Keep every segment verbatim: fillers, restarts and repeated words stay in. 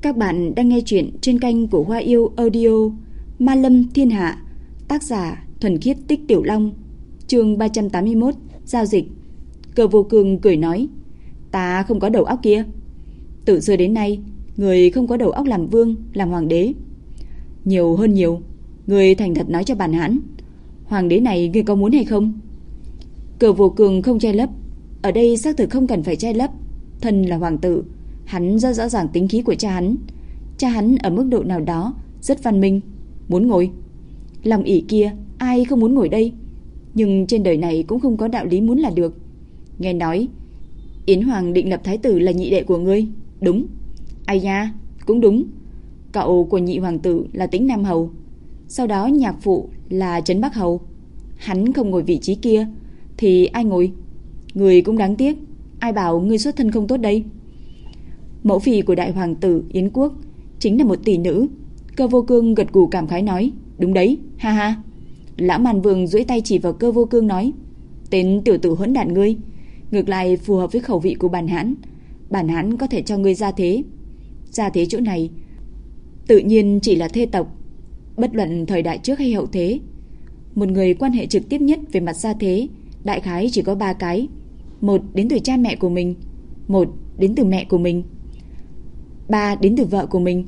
Các bạn đang nghe chuyện trên kênh của Hoa Yêu Audio. Ma Lâm Thiên Hạ, tác giả Thuần Khiết Tích Tiểu Long. Chương ba trăm tám mươi mốt, giao dịch. Cơ Vô Cường cười nói: "Ta không có đầu óc kia. Từ xưa đến nay, người không có đầu óc làm vương, làm hoàng đế. Nhiều hơn nhiều, người thành thật nói cho bản hãn, hoàng đế này ngươi có muốn hay không?" Cơ Vô Cường không che lấp, ở đây xác thực không cần phải che lấp, thân là hoàng tử, hắn rất rõ ràng tính khí của cha hắn. Cha hắn ở mức độ nào đó rất văn minh, muốn ngồi. Lòng ỷ kia, ai không muốn ngồi đây? Nhưng trên đời này cũng không có đạo lý muốn là được. Nghe nói Yến Hoàng định lập thái tử là nhị đệ của ngươi. Đúng. Ai nha, cũng đúng. Cậu của nhị hoàng tử là Tĩnh Nam Hầu, sau đó nhạc phụ là Trấn Bắc Hầu. Hắn không ngồi vị trí kia thì ai ngồi? Người cũng đáng tiếc. Ai bảo ngươi xuất thân không tốt đây? Mẫu phi của đại hoàng tử Yến Quốc chính là một tỷ nữ. Cơ Vô Cương gật gù cảm khái nói: "Đúng đấy, ha ha." Lão Màn Vương duỗi tay chỉ vào Cơ Vô Cương nói: "Tên tiểu tử hỗn đản ngươi, ngược lại phù hợp với khẩu vị của bản hãn. Bản hãn có thể cho ngươi gia thế. Gia thế chỗ này tự nhiên chỉ là thê tộc, bất luận thời đại trước hay hậu thế. Một người quan hệ trực tiếp nhất về mặt gia thế đại khái chỉ có ba cái. Một đến từ cha mẹ của mình, một đến từ mẹ của mình, ba đến từ vợ của mình.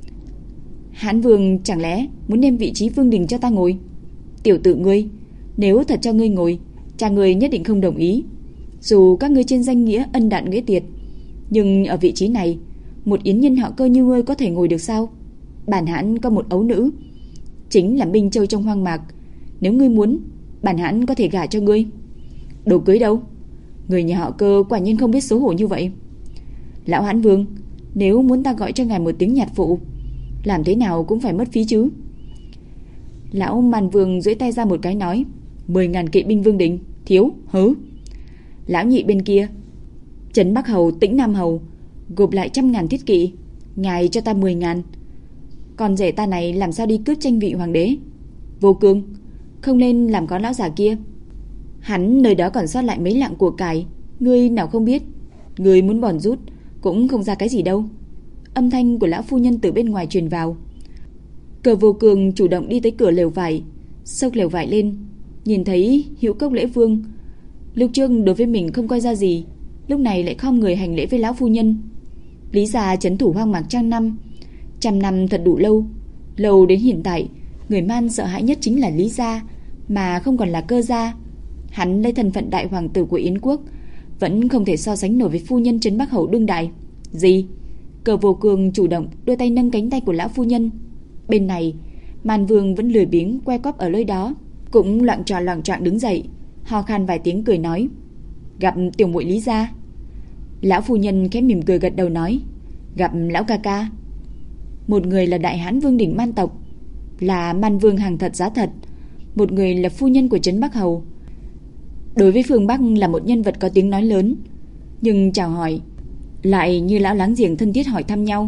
Hãn Vương chẳng lẽ muốn đem vị trí vương đình cho ta ngồi? Tiểu tử ngươi, nếu thật cho ngươi ngồi, cha ngươi nhất định không đồng ý. Dù các ngươi trên danh nghĩa ân đạn nghĩa tiệt, nhưng ở vị trí này, một yến nhân họ Cơ như ngươi có thể ngồi được sao? Bản hãn có một ấu nữ, chính là Minh Châu trong hoang mạc. Nếu ngươi muốn, bản hãn có thể gả cho ngươi." "Đồ cưới đâu? Người nhà họ Cơ quả nhiên không biết xấu hổ như vậy." "Lão Hãn Vương, nếu muốn ta gọi cho ngài một tiếng nhạc phụ, làm thế nào cũng phải mất phí chứ." Lão Màn Vương duỗi tay ra một cái nói: Mười ngàn kỵ binh vương đình, thiếu, hứ." Lão nhị bên kia, Trấn Bắc Hầu, Tĩnh Nam Hầu, gộp lại trăm ngàn thiết kỵ, ngài cho ta mười ngàn. Còn rể ta này làm sao đi cướp tranh vị hoàng đế? Vô Cương, không nên làm có lão già kia. Hắn nơi đó còn sót lại mấy lạng của cải, ngươi nào không biết. Ngươi muốn bòn rút cũng không ra cái gì đâu. Âm thanh của lão phu nhân từ bên ngoài truyền vào. Cơ Vô Cường chủ động đi tới cửa lều vải, xốc lều vải lên, nhìn thấy Hữu Cốc Lễ Vương. Lúc trước đối với mình không coi ra gì, lúc này lại khom người hành lễ với lão phu nhân. Lý gia trấn thủ hoang mạc trăm năm, trăm năm thật đủ lâu. Lâu đến hiện tại, người man sợ hãi nhất chính là Lý gia, mà không còn là Cơ gia. Hắn lấy thân phận đại hoàng tử của Yến Quốc, vẫn không thể so sánh nổi với phu nhân Trấn Bắc Hầu đương đại. Gì? Cơ Vô Cường chủ động đưa tay nâng cánh tay của lão phu nhân. Bên này, Màn Vương vẫn lười biếng que quắp ở nơi đó, cũng loạng tròn loạng choạng đứng dậy, ho khan vài tiếng cười nói: "Gặp tiểu muội Lý gia." Lão phu nhân khẽ mỉm cười gật đầu nói: "Gặp lão ca ca." Một người là đại hãn vương đỉnh Man tộc, là Man Vương hàng thật giá thật, một người là phu nhân của Trấn Bắc Hầu. Đối với phương Bắc là một nhân vật có tiếng nói lớn, nhưng chào hỏi lại như lão láng giềng thân thiết hỏi thăm nhau.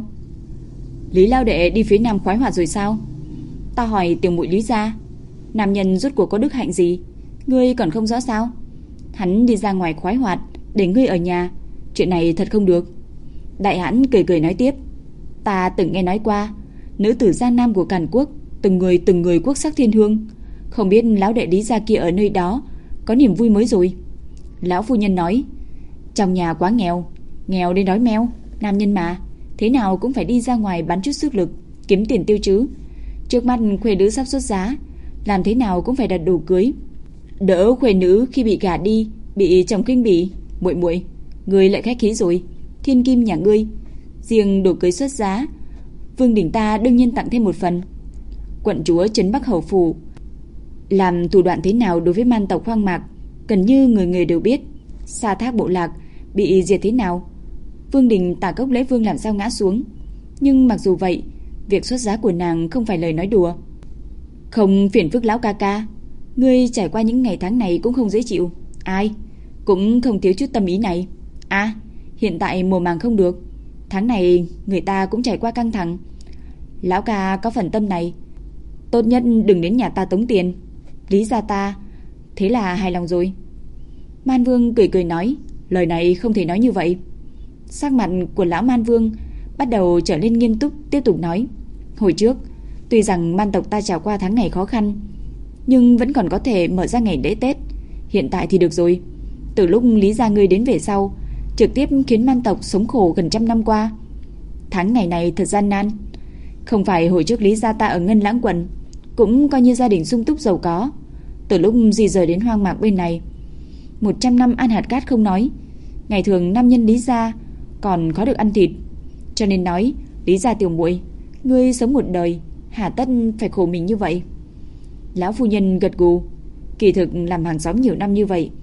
"Lý lao đệ đi phía nam khoái hoạt rồi sao?" "Ta hỏi tiểu muội Lý gia, nam nhân rốt cuộc có đức hạnh gì, ngươi còn không rõ sao? Hắn đi ra ngoài khoái hoạt, để ngươi ở nhà, chuyện này thật không được." Đại hãn cười cười nói tiếp: "Ta từng nghe nói qua, nữ tử Giang Nam của Càn Quốc, từng người từng người quốc sắc thiên hương, không biết lão đệ Lý gia kia ở nơi đó có niềm vui mới rồi." Lão phu nhân nói: "Trong nhà quá nghèo, nghèo đến đói meo, nam nhân mà, thế nào cũng phải đi ra ngoài bán chút sức lực, kiếm tiền tiêu chứ. Trước mắt khuê nữ sắp xuất giá, làm thế nào cũng phải đặt đồ cưới, đỡ khuê nữ khi bị gả đi bị chồng khinh bỉ. Muội muội, ngươi lại khách khí rồi, thiên kim nhà ngươi, riêng đồ cưới xuất giá, vương đỉnh ta đương nhiên tặng thêm một phần." Quận chúa Trấn Bắc Hầu phủ làm thủ đoạn thế nào đối với man tộc hoang mạc, gần như người người đều biết. Sa Thác bộ lạc bị diệt thế nào, vương đình Tả Cốc Lễ Vương làm sao ngã xuống. Nhưng mặc dù vậy, việc xuất giá của nàng không phải lời nói đùa. "Không phiền phức lão ca ca, ngươi trải qua những ngày tháng này cũng không dễ chịu. Ai cũng không thiếu chút tâm ý này. À, hiện tại mùa màng không được, tháng này người ta cũng trải qua căng thẳng. Lão ca có phần tâm này, tốt nhất đừng đến nhà ta tống tiền. Lý gia ta thế là hài lòng rồi." Man Vương cười cười nói: "Lời này không thể nói như vậy." Sắc mặt của lão Man Vương bắt đầu trở nên nghiêm túc, tiếp tục nói: "Hồi trước, tuy rằng man tộc ta trải qua tháng ngày khó khăn, nhưng vẫn còn có thể mở ra ngày lễ Tết. Hiện tại thì được rồi. Từ lúc Lý gia ngươi đến về sau, trực tiếp khiến man tộc sống khổ gần trăm năm qua. Tháng ngày này thật gian nan. Không phải hồi trước Lý gia ta ở Ngân Lãng quận cũng coi như gia đình sung túc giàu có. Từ lúc di rời đến hoang mạc bên này, một trăm năm ăn hạt cát không nói, ngày thường nam nhân Lý gia còn khó được ăn thịt. Cho nên nói, Lý gia tiểu muội, ngươi sống một đời, hà tất phải khổ mình như vậy?" Lão phu nhân gật gù. Kỳ thực làm hàng xóm nhiều năm như vậy,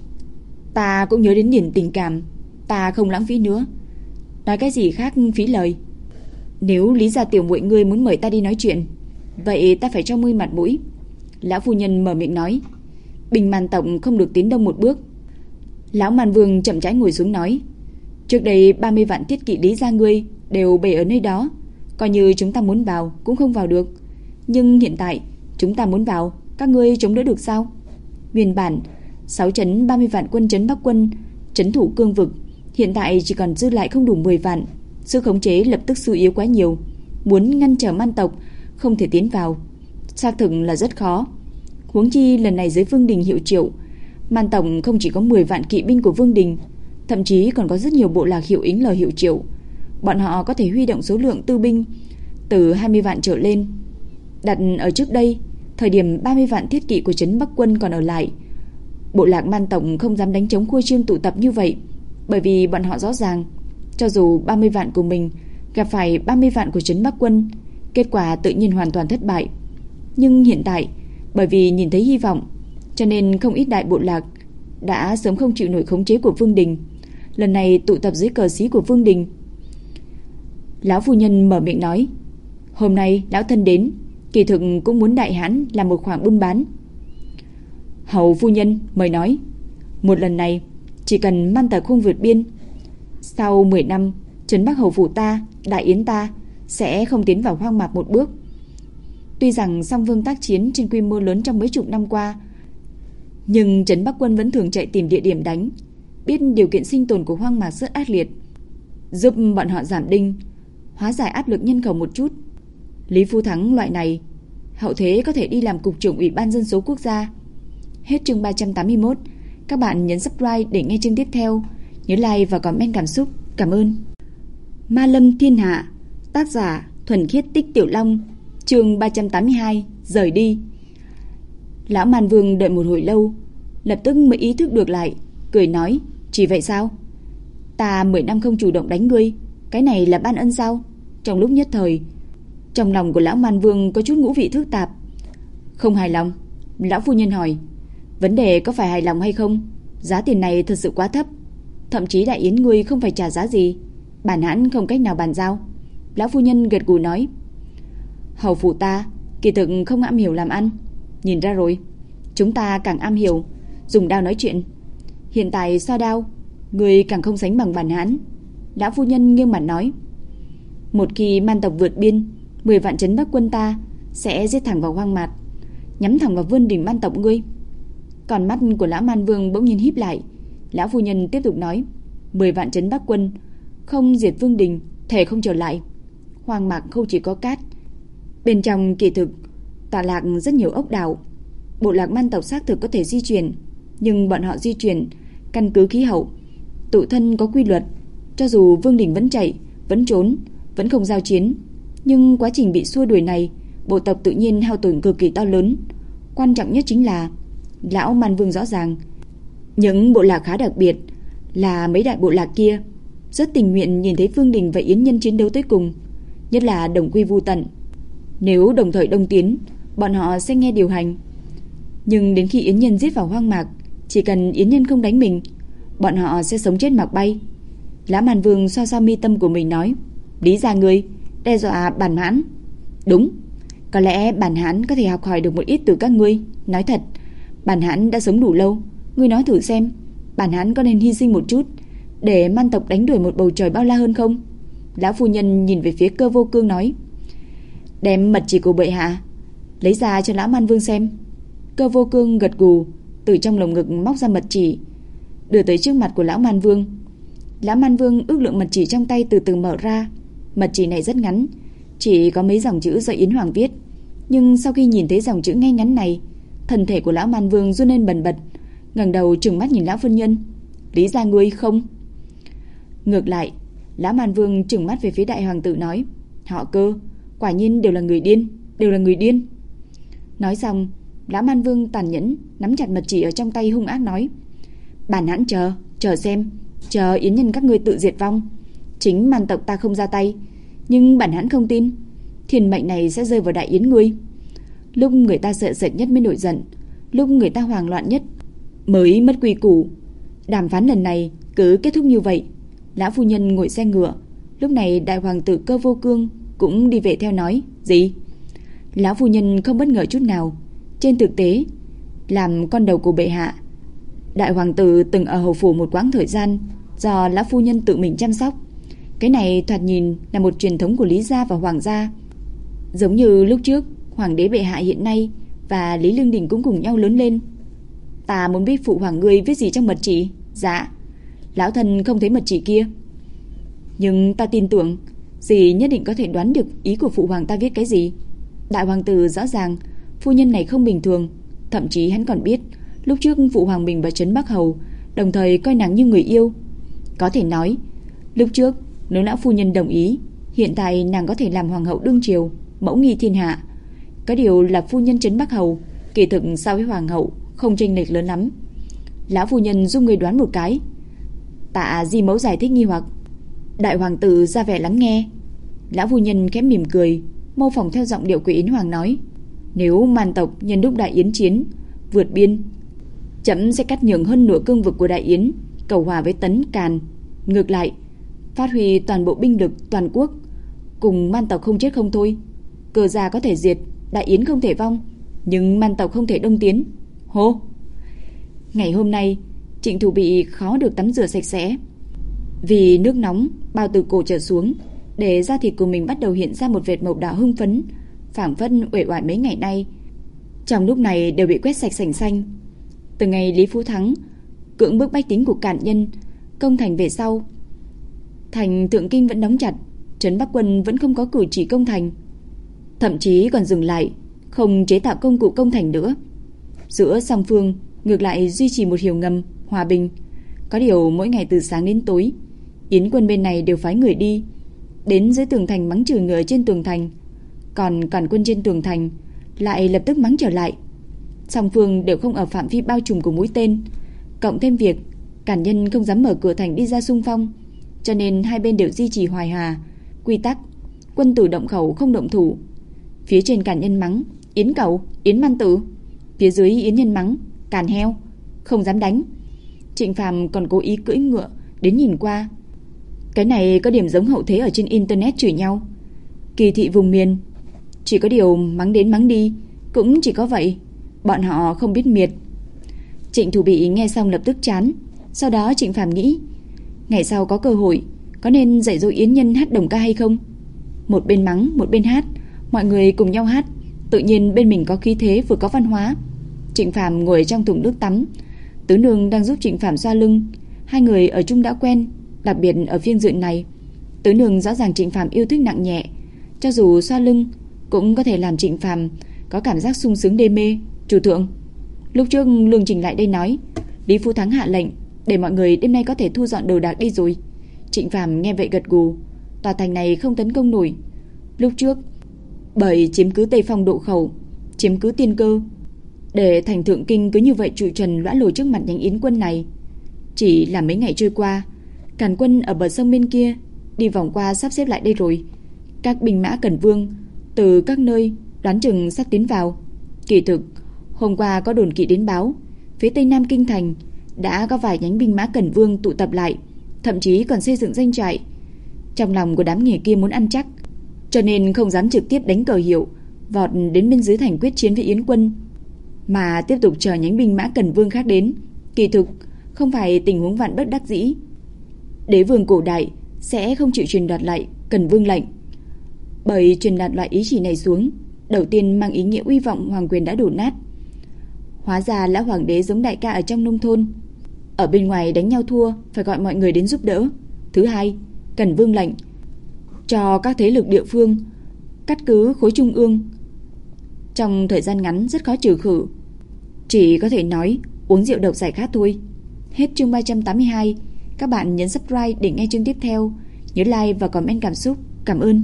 ta cũng nhớ đến niềm tình cảm, ta không lãng phí nữa. Nói cái gì khác phí lời. Nếu Lý gia tiểu muội ngươi muốn mời ta đi nói chuyện, vậy ta phải cho ngươi mặt mũi. Lão phu nhân mở miệng nói: "Bình man tộc không được tiến đông một bước." Lão Man Vương chậm rãi ngồi xuống nói: "Trước đây ba mươi vạn thiết kỵ Lý gia ngươi đều bày ở nơi đó, coi như chúng ta muốn vào cũng không vào được. Nhưng hiện tại chúng ta muốn vào, các ngươi chống đỡ được sao?" Nguyên bản sáu trấn ba mươi vạn quân trấn Bắc quân trấn thủ cương vực, hiện tại chỉ còn dư lại không đủ mười vạn, sức khống chế lập tức suy yếu quá nhiều, muốn ngăn trở man tộc không thể tiến vào, xác thực là rất khó. Huống chi lần này dưới Vương Đình hiệu triệu, man tộc không chỉ có mười vạn kỵ binh của Vương Đình, thậm chí còn có rất nhiều bộ lạc hiệu ứng lời hiệu triệu. Bọn họ có thể huy động số lượng tư binh từ hai mươi vạn trở lên. Đặt ở trước đây, thời điểm ba mươi vạn thiết kỵ của trấn Bắc quân còn ở lại, bộ lạc man tộc không dám đánh chống khuya trương tụ tập như vậy, bởi vì bọn họ rõ ràng, cho dù ba mươi vạn của mình gặp phải ba mươi vạn của trấn Bắc quân, kết quả tự nhiên hoàn toàn thất bại. Nhưng hiện tại, bởi vì nhìn thấy hy vọng, cho nên không ít đại bộ lạc đã sớm không chịu nổi khống chế của Vương Đình, lần này tụ tập dưới cờ xí của Vương Đình. Lão phu nhân mở miệng nói: "Hôm nay lão thân đến, kỳ thực cũng muốn đại hãn làm một khoản buôn bán." Hầu phu nhân mời nói: "Một lần này chỉ cần man tộc không vượt biên, sau mười năm trấn Bắc hầu phủ ta, đại yến ta sẽ không tiến vào hoang mạc một bước." Tuy rằng song phương tác chiến trên quy mô lớn trong mấy chục năm qua, nhưng trấn Bắc quân vẫn thường chạy tìm địa điểm đánh, biết điều kiện sinh tồn của hoang mạc rất ác liệt, giúp bọn họ giảm đinh, hóa giải áp lực nhân khẩu một chút. Lý Phu Thắng loại này, hậu thế có thể đi làm cục trưởng Ủy ban dân số quốc gia. Hết chương ba trăm tám mươi mốt. Các bạn nhấn subscribe để nghe chương tiếp theo. Nhớ like và comment cảm xúc. Cảm ơn. Ma Lâm Thiên Hạ, tác giả Thuần Khiết Tích Tiểu Long, chương ba trăm tám mươi hai, rời đi. Lão Man Vương đợi một hồi lâu, lập tức mới ý thức được lại, cười nói: "Chỉ vậy sao? Ta mười năm không chủ động đánh ngươi, cái này là ban ân sao?" Trong lúc nhất thời, trong lòng của lão Man Vương có chút ngũ vị thước tạp. Không hài lòng. Lão phu nhân hỏi: "Vấn đề có phải hài lòng hay không? Giá tiền này thật sự quá thấp, thậm chí đại yến ngươi không phải trả giá gì, bản hãn không cách nào bàn giao." Lão phu nhân gật gù nói: "Hầu phủ ta kỳ thực không am hiểu làm ăn, nhìn ra rồi. Chúng ta càng am hiểu dùng đao nói chuyện. Hiện tại so đao, người càng không sánh bằng bản hãn." Lão phu nhân nghiêng mặt nói: "Một khi man tộc vượt biên, mười vạn trấn Bắc quân ta sẽ giết thẳng vào hoang mạc, nhắm thẳng vào Vương Đình man tộc ngươi." Còn mắt của lão Man Vương bỗng nhiên híp lại. Lão phu nhân tiếp tục nói: mười vạn trấn Bắc quân không diệt Vương Đình, thể không trở lại. Hoang mạc không chỉ có cát, bên trong kỳ thực tọa lạc rất nhiều ốc đảo. Bộ lạc man tộc xác thực có thể di chuyển, nhưng bọn họ di chuyển căn cứ khí hậu, tự thân có quy luật. Cho dù Vương Đình vẫn chạy, vẫn trốn, vẫn không giao chiến, nhưng quá trình bị xua đuổi này, bộ tộc tự nhiên hao tổn cực kỳ to lớn. Quan trọng nhất chính là lão Man Vương rõ ràng, những bộ lạc khá đặc biệt là mấy đại bộ lạc kia rất tình nguyện nhìn thấy Vương Đình và Yến Nhân chiến đấu tới cùng, nhất là đồng quy vu tận. Nếu đồng thời đông tiến, bọn họ sẽ nghe điều hành. Nhưng đến khi Yến Nhân giết vào hoang mạc, chỉ cần Yến Nhân không đánh mình, bọn họ sẽ sống chết mặc bay. Lão Man Vương xoa xoa mi tâm của mình nói: "Lý gia ngươi đe dọa bản hãn." "Đúng, có lẽ bản hãn có thể học hỏi được một ít từ các ngươi. Nói thật, bản hãn đã sống đủ lâu, ngươi nói thử xem, bản hãn có nên hy sinh một chút để man tộc đánh đuổi một bầu trời bao la hơn không?" Lão phu nhân nhìn về phía Cơ Vô Cương nói: "Đem mật chỉ của bệ hạ lấy ra cho lão Man Vương xem." Cơ Vô Cương gật gù, từ trong lồng ngực móc ra mật chỉ, đưa tới trước mặt của lão Man Vương. Lão Man Vương ước lượng mật chỉ trong tay từ từ mở ra, Mật chỉ này rất ngắn, chỉ có mấy dòng chữ do Yến Hoàng viết. Nhưng sau khi nhìn thấy dòng chữ ngay ngắn này, thân thể của lão Man Vương run lên bần bật, ngẩng đầu trừng mắt nhìn lão phu nhân. Lý gia ngươi không? Ngược lại, lão Man Vương trừng mắt về phía đại hoàng tử nói, họ Cơ, quả nhiên đều là người điên, đều là người điên. Nói xong, lão Man Vương tàn nhẫn nắm chặt mật chỉ ở trong tay, hung ác nói, bản hãn chờ, chờ xem, chờ yến nhân các ngươi tự diệt vong. Chính Man tộc ta không ra tay, nhưng bản hãn không tin thiên mệnh này sẽ rơi vào đại yến ngươi. Lúc người ta sợ sệt nhất mới nổi giận, lúc người ta hoảng loạn nhất mới mất quy củ. Đàm phán lần này cứ kết thúc như vậy. Lão phu nhân ngồi xe ngựa. Lúc này đại hoàng tử Cơ Vô Cương cũng đi về theo nói, gì? Lão phu nhân không bất ngờ chút nào. Trên thực tế, làm con đầu của bệ hạ, đại hoàng tử từng ở hầu phủ một quãng thời gian do lão phu nhân tự mình chăm sóc. Cái này thoạt nhìn là một truyền thống của Lý gia và Hoàng gia. Giống như lúc trước hoàng đế bệ hạ hiện nay và Lý Lương Đình cũng cùng nhau lớn lên. Ta muốn biết phụ hoàng ngươi viết gì trong mật chỉ. Dạ. Lão thần không thấy mật chỉ kia, nhưng ta tin tưởng dì nhất định có thể đoán được ý của phụ hoàng ta viết cái gì. Đại hoàng tử rõ ràng phu nhân này không bình thường. Thậm chí hắn còn biết lúc trước phụ hoàng mình và Trấn Bắc Hầu đồng thời coi nàng như người yêu. Có thể nói lúc trước nếu lão phu nhân đồng ý, hiện tại nàng có thể làm hoàng hậu đương triều, mẫu nghi thiên hạ. Có điều là phu nhân Trấn Bắc Hầu kỳ thực so với hoàng hậu không chênh lệch lớn lắm. Lão phu nhân giúp người đoán một cái. Tạ di mẫu giải thích nghi hoặc. Đại hoàng tử ra vẻ lắng nghe. Lão phu nhân khẽ mỉm cười, mô phỏng theo giọng điệu của Yến Hoàng nói, nếu Man tộc nhân lúc đại yến chiến vượt biên, chấm sẽ cắt nhường hơn nửa cương vực của đại yến, cầu hòa với Tấn Càn. Ngược lại, phát huy toàn bộ binh lực toàn quốc, cùng Man tộc không chết không thôi. Cơ gia có thể diệt, đại yến không thể vong, nhưng Man tộc không thể đông tiến. Hô! Ngày hôm nay Trịnh Thủ bị khó được tắm rửa sạch sẽ, vì nước nóng bao từ cổ trở xuống, để da thịt của mình bắt đầu hiện ra một vệt màu đỏ hưng phấn, phảng phất uể oải mấy ngày nay. Trong lúc này đều bị quét sạch sành xanh. Từ ngày Lý Phú Thắng cưỡng bức bách tính của cản nhân công thành về sau, thành Thượng Kinh vẫn đóng chặt, Trấn Bắc quân vẫn không có cử chỉ công thành, thậm chí còn dừng lại không chế tạo công cụ công thành nữa. Giữa song phương ngược lại duy trì một hiểu ngầm hòa bình. Có điều mỗi ngày từ sáng đến tối, yến quân bên này đều phái người đi đến dưới tường thành mắng chửi người trên tường thành, còn cản quân trên tường thành lại lập tức mắng trở lại. Song phương đều không ở phạm vi bao trùm của mũi tên, cộng thêm việc cản nhân không dám mở cửa thành đi ra xung phong, cho nên hai bên đều duy trì hòa hòa quy tắc, quân tử động khẩu không động thủ. Phía trên cản nhân mắng yến cẩu, yến man tử, phía dưới yến nhân mắng càn heo, không dám đánh. Trịnh Phàm còn cố ý cưỡi ngựa đến nhìn qua. Cái này có điểm giống hậu thế ở trên internet chửi nhau, kỳ thị vùng miền. Chỉ có điều mắng đến mắng đi cũng chỉ có vậy, bọn họ không biết miệt. Trịnh Thủ Bị nghe xong lập tức chán. Sau đó Trịnh Phàm nghĩ, ngày sau có cơ hội có nên dạy dỗ yến nhân hát đồng ca hay không. Một bên mắng một bên hát, mọi người cùng nhau hát, tự nhiên bên mình có khí thế vừa có văn hóa. Trịnh Phàm ngồi trong thùng nước tắm, Tứ Nương đang giúp Trịnh Phàm xoa lưng. Hai người ở chung đã quen, đặc biệt ở phiên diện này, Tứ Nương rõ ràng Trịnh Phàm yêu thích nặng nhẹ, cho dù xoa lưng cũng có thể làm Trịnh Phàm có cảm giác sung sướng đê mê. Chủ thượng, lúc trước Lương Trình lại đây nói Lý Phú Thắng hạ lệnh để mọi người đêm nay có thể thu dọn đồ đạc đi rồi. Trịnh Phàm nghe vậy gật gù. Tòa thành này không tấn công nổi. Lúc trước bởi chiếm cứ Tây Phong Độ Khẩu, chiếm cứ Tiên Cơ, để thành Thượng Kinh cứ như vậy trụ trần lõa lồ trước mặt nhánh yến quân này. Chỉ là mấy ngày trôi qua, càn quân ở bờ sông bên kia đi vòng qua sắp xếp lại đây rồi. Các binh mã Cẩn Vương từ các nơi đoán chừng sắp tiến vào. Kỳ thực hôm qua có đồn kỵ đến báo, phía tây nam kinh thành đã có vài nhánh binh mã Cẩn Vương tụ tập lại, thậm chí còn xây dựng doanh trại. Trong lòng của đám nghề kia muốn ăn chắc, cho nên không dám trực tiếp đánh cờ hiệu vọt đến bên dưới thành quyết chiến với yến quân, mà tiếp tục chờ nhánh binh mã Cẩn Vương khác đến. Kỳ thực không phải tình huống vạn bất đắc dĩ, đế vương cổ đại sẽ không chịu truyền đoạt lại Cẩn Vương lệnh, bởi truyền đạt loại ý chỉ này xuống, đầu tiên mang ý nghĩa uy vọng hoàng quyền đã đổ nát. Hóa ra lão hoàng đế giống đại ca ở trong nông thôn, ở bên ngoài đánh nhau thua phải gọi mọi người đến giúp đỡ. Thứ hai, Cẩn Vương lệnh cho các thế lực địa phương cắt cứ khối trung ương. Trong thời gian ngắn rất khó trừ khử, chỉ có thể nói uống rượu độc giải khát thôi. Hết chương ba trăm tám mươi hai. Các bạn nhấn subscribe để nghe chương tiếp theo. Nhớ like và comment cảm xúc. Cảm ơn.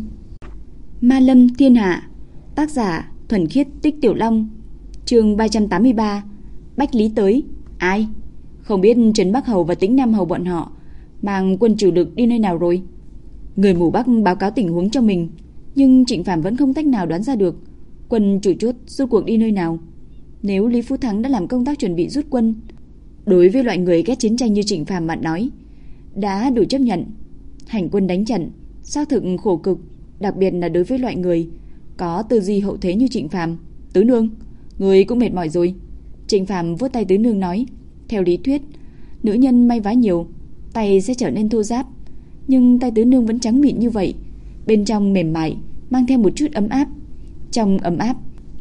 Ma Lâm Thiên Hạ. Tác giả Thuần Khiết Tích Tiểu Long. Chương ba trăm tám mươi ba. Bách Lý tới. Ai? Không biết Trấn Bắc Hầu và Tĩnh Nam Hầu bọn họ mang quân chủ lực đi nơi nào rồi. Người mù Bắc báo cáo tình huống cho mình, nhưng Trịnh Phàm vẫn không cách nào đoán ra được quân chủ chốt rút cuộc đi nơi nào. Nếu Lý Phú Thắng đã làm công tác chuẩn bị rút quân, đối với loại người ghét chiến tranh như Trịnh Phàm mà nói, đã đủ chấp nhận. Hành quân đánh trận xác thực khổ cực, đặc biệt là đối với loại người có tư duy hậu thế như Trịnh Phàm. Tứ nương, người cũng mệt mỏi rồi. Trịnh Phàm vuốt tay Tứ nương nói, theo lý thuyết, nữ nhân may vá nhiều, tay sẽ trở nên thô ráp, nhưng tay Tứ nương vẫn trắng mịn như vậy, bên trong mềm mại, mang theo một chút ấm áp. Trong ấm áp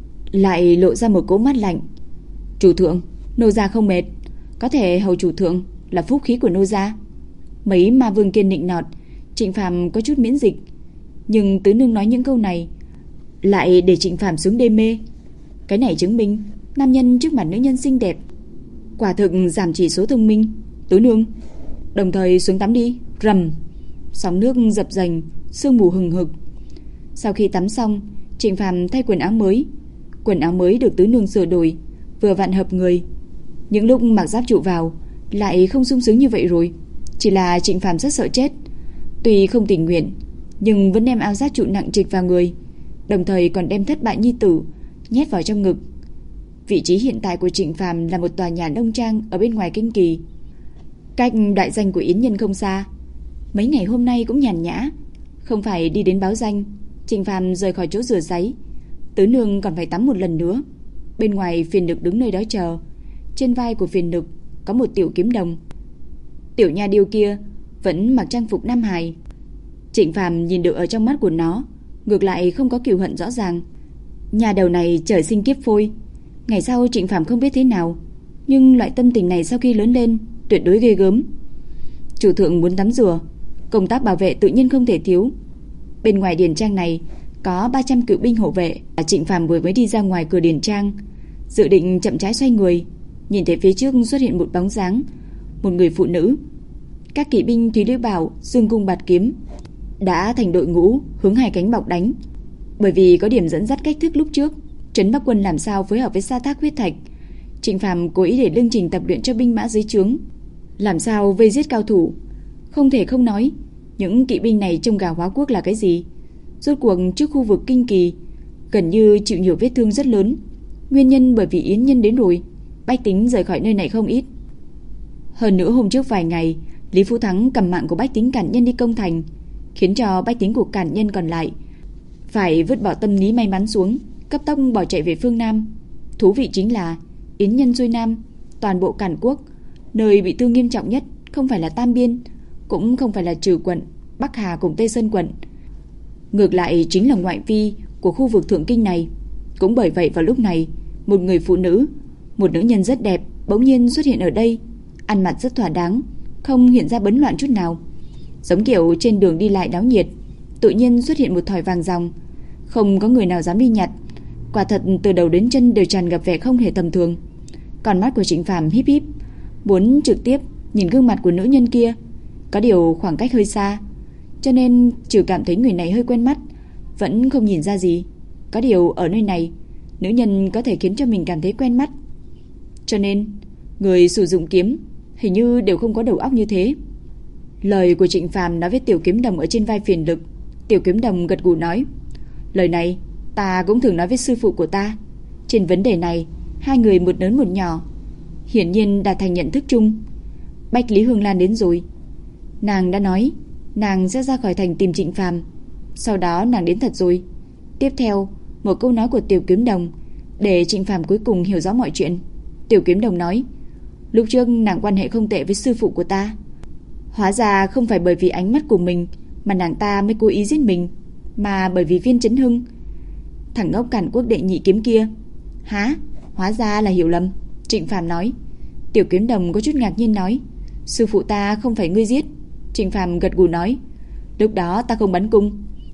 lại lộ ra một cỗ mát lạnh. Chủ thượng, nô gia không mệt, có thể hầu chủ thượng là phúc khí của nô gia. Mấy ma vương kiên nịnh nọt, Trịnh Phàm có chút miễn dịch, nhưng Tứ nương nói những câu này lại để Trịnh Phàm xuống đê mê. Cái này chứng minh nam nhân trước mặt nữ nhân xinh đẹp quả thực giảm chỉ số thông minh. Tứ nương, đồng thời xuống tắm đi. Rầm, sóng nước dập dềnh, sương mù hừng hực. Sau khi tắm xong, Trịnh Phàm thay quần áo mới. Quần áo mới được Tứ nương sửa đổi, vừa vặn hợp người. Những lúc mặc giáp trụ vào lại không sung sướng như vậy rồi. Chỉ là Trịnh Phàm rất sợ chết, tuy không tình nguyện nhưng vẫn đem áo giáp trụ nặng trịch vào người, đồng thời còn đem thất bại nhi tử nhét vào trong ngực. Vị trí hiện tại của Trịnh Phàm là một tòa nhà nông trang ở bên ngoài kinh kỳ, cách đại danh của Yến Nhân không xa. Mấy ngày hôm nay cũng nhàn nhã, không phải đi đến báo danh. Trịnh Phàm rời khỏi chỗ rửa giấy, Tứ nương còn phải tắm một lần nữa. Bên ngoài Phiền Đực đứng nơi đó chờ. Trên vai của Phiền Đực có một tiểu kiếm đồng. Tiểu nha điêu kia vẫn mặc trang phục nam hài. Trịnh Phàm nhìn được ở trong mắt của nó, ngược lại không có cừu hận rõ ràng. Nhà đầu này trời sinh kiếp phôi. Ngày sau Trịnh Phàm không biết thế nào, nhưng loại tâm tình này sau khi lớn lên tuyệt đối ghê gớm. Chủ thượng muốn tắm rửa, công tác bảo vệ tự nhiên không thể thiếu. Bên ngoài điền trang này có ba trăm cựu binh hộ vệ. Trịnh Phàm vừa mới đi ra ngoài cửa điền trang, dự định chậm rãi xoay người, nhìn thấy phía trước xuất hiện một bóng dáng, một người phụ nữ. Các kỵ binh Thúy Lữ Bảo, Dương Cung Bạt Kiếm đã thành đội ngũ hướng hai cánh bọc đánh. Bởi vì có điểm dẫn dắt cách thức lúc trước, Trấn Bắc quân làm sao phối hợp với Sa Thác huyết thạch, Trịnh Phàm cố ý để lương trình tập luyện cho binh mã dưới trướng, làm sao vây giết cao thủ. Không thể không nói, những kỵ binh này trông gà hóa quốc là cái gì. Rốt cuộc trước khu vực kinh kỳ gần như chịu nhiều vết thương rất lớn, nguyên nhân bởi vì Yến Nhân đến rồi, bách tính rời khỏi nơi này không ít. Hơn nữa hôm trước vài ngày, Lý Phú Thắng cầm mạng của bách tính Cản Nhân đi công thành, khiến cho bách tính của Cản Nhân còn lại phải vứt bỏ tâm lý may mắn xuống, cấp tốc bỏ chạy về phương Nam. Thú vị chính là Yến Nhân xuôi Nam, toàn bộ Cản Quốc, nơi bị thương nghiêm trọng nhất không phải là Tam Biên, cũng không phải là Trừ quận, Bắc Hà cùng Tây Sơn quận, ngược lại chính là ngoại vi của khu vực Thượng Kinh này. Cũng bởi vậy vào lúc này, một người phụ nữ, một nữ nhân rất đẹp bỗng nhiên xuất hiện ở đây, ăn mặc rất thỏa đáng, không hiện ra bấn loạn chút nào, giống kiểu trên đường đi lại náo nhiệt, tự nhiên xuất hiện một thỏi vàng ròng, không có người nào dám đi nhặt. Quả thật từ đầu đến chân đều tràn ngập vẻ không hề tầm thường. Còn mắt của Trịnh Phàm híp híp, muốn trực tiếp nhìn gương mặt của nữ nhân kia, có điều khoảng cách hơi xa, cho nên trừ cảm thấy người này hơi quen mắt, vẫn không nhìn ra gì. Có điều ở nơi này, nữ nhân có thể khiến cho mình cảm thấy quen mắt, cho nên người sử dụng kiếm hình như đều không có đầu óc như thế. Lời của Trịnh Phàm nói với tiểu kiếm đồng ở trên vai Phiền Đực. Tiểu kiếm đồng gật gù nói, lời này ta cũng thường nói với sư phụ của ta. Trên vấn đề này, hai người một lớn một nhỏ, hiển nhiên đạt thành nhận thức chung. Bách Lý Hương Lan đến rồi. Nàng đã nói nàng sẽ ra khỏi thành tìm Trịnh Phàm, sau đó nàng đến thật rồi. Tiếp theo, một câu nói của tiểu kiếm đồng để Trịnh Phàm cuối cùng hiểu rõ mọi chuyện. Tiểu kiếm đồng nói, lúc trước nàng quan hệ không tệ với sư phụ của ta, hóa ra không phải bởi vì ánh mắt của mình mà nàng ta mới cố ý giết mình, mà bởi vì Viên Chấn Hưng, thằng ngốc Cản Quốc đệ nhị kiếm kia. Hả? Hóa ra là hiểu lầm. Trịnh Phàm nói. Tiểu kiếm đồng có chút ngạc nhiên nói, sư phụ ta không phải ngươi giết. Trịnh Phàm gật gù nói, lúc đó ta không bắn cung,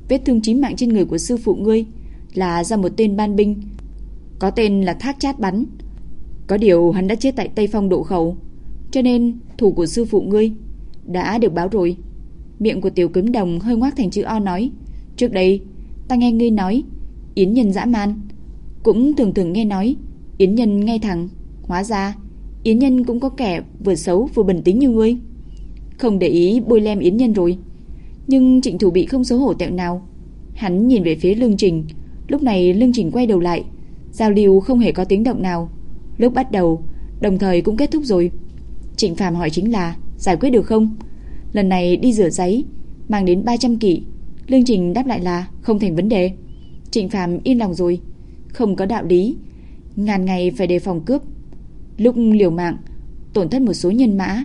vết thương chí mạng trên người của sư phụ ngươi là do một tên ban binh có tên là Thác Chát bắn. Có điều hắn đã chết tại Tây Phong Độ Khẩu, cho nên thủ của sư phụ ngươi đã được báo rồi. Miệng của Tiểu Kiếm Đồng hơi ngoác thành chữ O nói, trước đây ta nghe ngươi nói Yến Nhân dã man, cũng thường thường nghe nói Yến Nhân ngay thẳng. Hóa ra Yến Nhân cũng có kẻ vừa xấu vừa bẩn tính như ngươi. Không để ý bôi lem Yến Nhân rồi. Nhưng Trịnh Thủ Bị không xấu hổ tẹo nào. Hắn nhìn về phía Lương Trình. Lúc này Lương Trình quay đầu lại. Giao lưu không hề có tiếng động nào. Lúc bắt đầu đồng thời cũng kết thúc rồi. Trịnh Phàm hỏi chính là giải quyết được không? Lần này đi rửa giấy mang đến ba trăm kỷ. Lương Trình đáp lại là không thành vấn đề. Trịnh Phàm yên lòng rồi. Không có đạo lý ngàn ngày phải đề phòng cướp. Lúc liều mạng tổn thất một số nhân mã,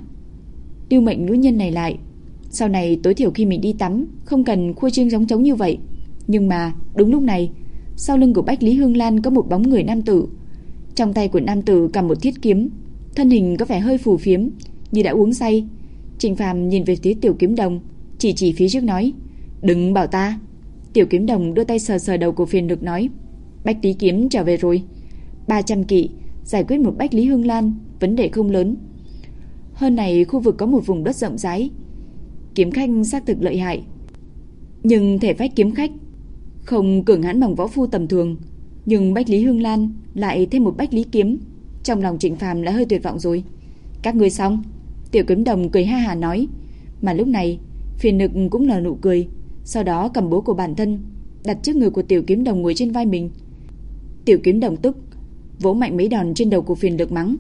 lưu mệnh nữ nhân này lại. Sau này tối thiểu khi mình đi tắm không cần khua chiêng giống trống như vậy. Nhưng mà đúng lúc này, sau lưng của Bách Lý Hương Lan có một bóng người nam tử. Trong tay của nam tử cầm một thiết kiếm, thân hình có vẻ hơi phù phiếm, như đã uống say. Trịnh Phàm nhìn về phía Tiểu Kiếm Đồng, chỉ chỉ phía trước nói, đừng bảo ta. Tiểu Kiếm Đồng đưa tay sờ sờ đầu của phiền lực nói, Bách Lý Kiếm trở về rồi. ba trăm kỵ giải quyết một Bách Lý Hương Lan, vấn đề không lớn. Hơn này khu vực có một vùng đất rộng rãi, kiếm khách xác thực lợi hại, nhưng thể phách kiếm khách không cường hãn bằng võ phu tầm thường. Nhưng Bách Lý Hương Lan lại thêm một Bách Lý Kiếm. Trong lòng Trịnh Phàm đã hơi tuyệt vọng rồi. Các ngươi xong? Tiểu Kiếm Đồng cười ha hà nói. Mà lúc này phiền lực cũng nở nụ cười, sau đó cầm búa của bản thân đặt trước người của Tiểu Kiếm Đồng ngồi trên vai mình. Tiểu Kiếm Đồng tức vỗ mạnh mấy đòn trên đầu của phiền lực mắng,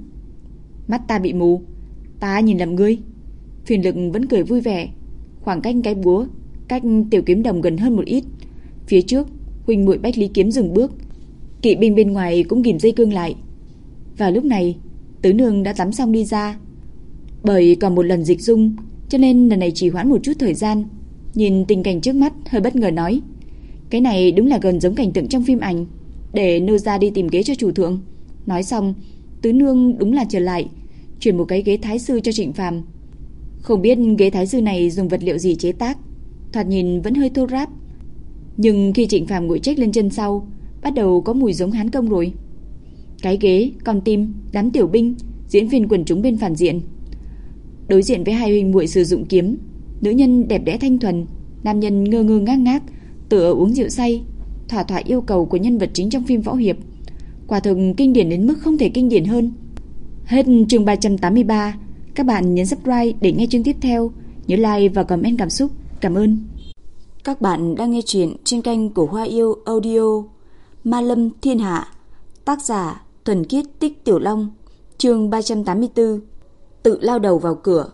mắt ta bị mù, ta nhìn lầm ngươi. Phiền lực vẫn cười vui vẻ. Khoảng cách cái búa cách Tiểu Kiếm Đồng gần hơn một ít. Phía trước huynh muội Bách Lý Kiếm dừng bước, kỵ binh bên ngoài cũng ghim dây cương lại. Và lúc này tứ nương đã tắm xong đi ra. Bởi còn một lần dịch dung, cho nên lần này trì hoãn một chút thời gian. Nhìn tình cảnh trước mắt hơi bất ngờ nói, cái này đúng là gần giống cảnh tượng trong phim ảnh, để nô ra đi tìm ghế cho chủ thượng. Nói xong tứ nương đúng là trở lại, chuyển một cái ghế thái sư cho Trịnh Phàm. Không biết ghế thái sư này dùng vật liệu gì chế tác, thoạt nhìn vẫn hơi thô ráp, nhưng khi Trịnh Phàm ngồi chếch lên chân sau, bắt đầu có mùi giống Hán công rồi. Cái ghế, con tim, đám tiểu binh, diễn viên quần chúng bên phản diện. Đối diện với hai huynh muội sử dụng kiếm, nữ nhân đẹp đẽ thanh thuần, nam nhân ngơ ngơ ngác ngác, tựa uống rượu say, thỏa thỏa yêu cầu của nhân vật chính trong phim võ hiệp. Quả thực kinh điển đến mức không thể kinh điển hơn. Hết chương ba trăm tám mươi ba. Các bạn nhấn subscribe để nghe chương tiếp theo, nhớ like và comment cảm xúc. Cảm ơn. Các bạn đang nghe truyện trên kênh của Hoa Yêu Audio. Ma Lâm Thiên Hạ, tác giả Thuần Khiết Tích Tiểu Long. Chương ba trăm tám mươi tư. Tự lao đầu vào cửa.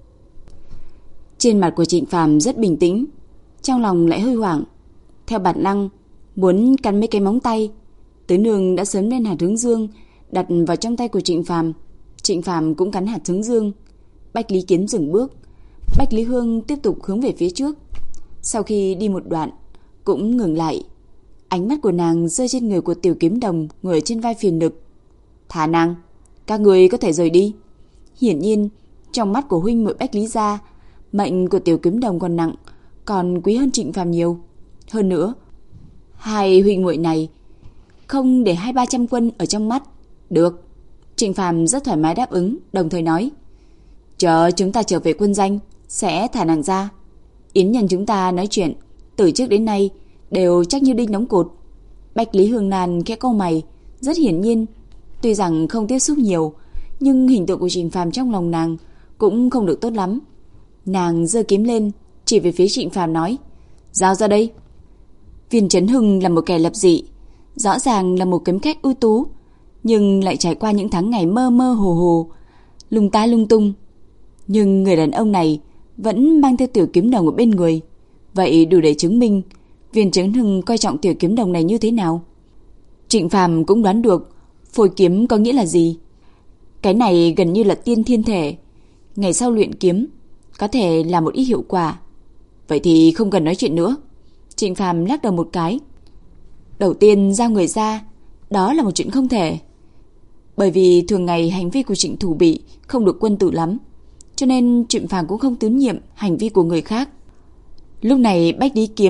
Trên mặt của Trịnh Phàm rất bình tĩnh, trong lòng lại hơi hoảng. Theo bản năng muốn cắn mấy cái móng tay, tứ nương đã sớm lên hạt hướng dương đặt vào trong tay của Trịnh Phàm. Trịnh Phàm cũng cắn hạt hướng dương. Bách Lý Kiếm dừng bước, Bách Lý Hương tiếp tục hướng về phía trước. Sau khi đi một đoạn cũng ngừng lại. Ánh mắt của nàng rơi trên người của Tiểu Kiếm Đồng ngồi ở trên vai phiền lực. Thả nàng, các người có thể rời đi. Hiển nhiên trong mắt của huynh muội Bách Lý gia, mệnh của Tiểu Kiếm Đồng còn nặng, còn quý hơn Trịnh Phàm nhiều. Hơn nữa, hai huynh muội này không để hai ba trăm quân ở trong mắt. Được. Trịnh Phàm rất thoải mái đáp ứng, đồng thời nói, chờ chúng ta trở về quân danh sẽ thả nàng ra. Yến Nhân chúng ta nói chuyện từ trước đến nay đều chắc như đinh đóng cột. Bách Lý Hương Lan khẽ cau mày, rất hiển nhiên tuy rằng không tiếp xúc nhiều, nhưng hình tượng của Trịnh Phàm trong lòng nàng cũng không được tốt lắm. Nàng giơ kiếm lên, chỉ về phía Trịnh Phàm nói, giao ra đây. Viên Chấn Hưng là một kẻ lập dị, rõ ràng là một kiếm khách ưu tú, nhưng lại trải qua những tháng ngày mơ mơ hồ hồ, lung ta lung tung. Nhưng người đàn ông này vẫn mang theo Tiểu Kiếm Đồng ở bên người, vậy đủ để chứng minh Viên Chấn Hưng coi trọng Tiểu Kiếm Đồng này như thế nào. Trịnh Phàm cũng đoán được phôi kiếm có nghĩa là gì. Cái này gần như là tiên thiên thể, ngày sau luyện kiếm có thể là một ít hiệu quả. Vậy thì không cần nói chuyện nữa. Trịnh Phàm lắc đầu một cái. Đầu tiên giao người ra, đó là một chuyện không thể. Bởi vì thường ngày hành vi của Trịnh Thủ Bị không được quân tử lắm, cho nên Trịnh Phàm cũng không tín nhiệm hành vi của người khác. Lúc này Bách Lý Kiếm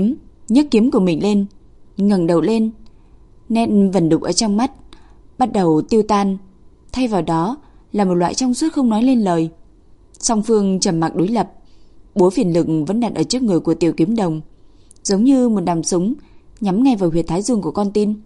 nhấc kiếm của mình lên, ngẩng đầu lên, nét vẩn đục ở trong mắt bắt đầu tiêu tan, thay vào đó là một loại trong suốt không nói lên lời. Song phương trầm mặc đối lập, búa phiền lực vẫn đặt ở trước người của Tiểu Kiếm Đồng, giống như một đàm súng nhắm ngay vào huyệt thái dương của con tin.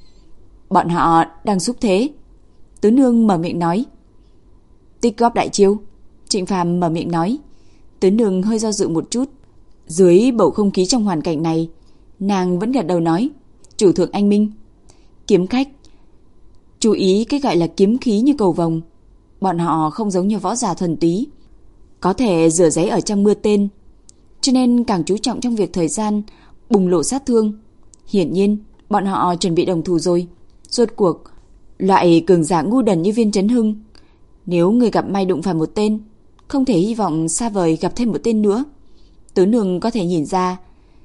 Bọn họ đang xúc thế. Tứ Nương mở miệng nói. Tích góp đại chiêu. Trịnh Phàm mở miệng nói. Tứ Nương hơi do dự một chút. Dưới bầu không khí trong hoàn cảnh này, nàng vẫn gật đầu nói. Chủ thượng anh minh. Kiếm khách. Chú ý cái gọi là kiếm khí như cầu vồng. Bọn họ không giống như võ giả thuần túy, có thể rửa giấy ở trong mưa tên, cho nên càng chú trọng trong việc thời gian bùng lộ sát thương. Hiển nhiên, bọn họ chuẩn bị đồng thủ rồi. Rốt cuộc, loại cường giả ngu đần như Viên Chấn Hưng, nếu người gặp may đụng phải một tên, không thể hy vọng xa vời gặp thêm một tên nữa. Tứ Nương có thể nhìn ra,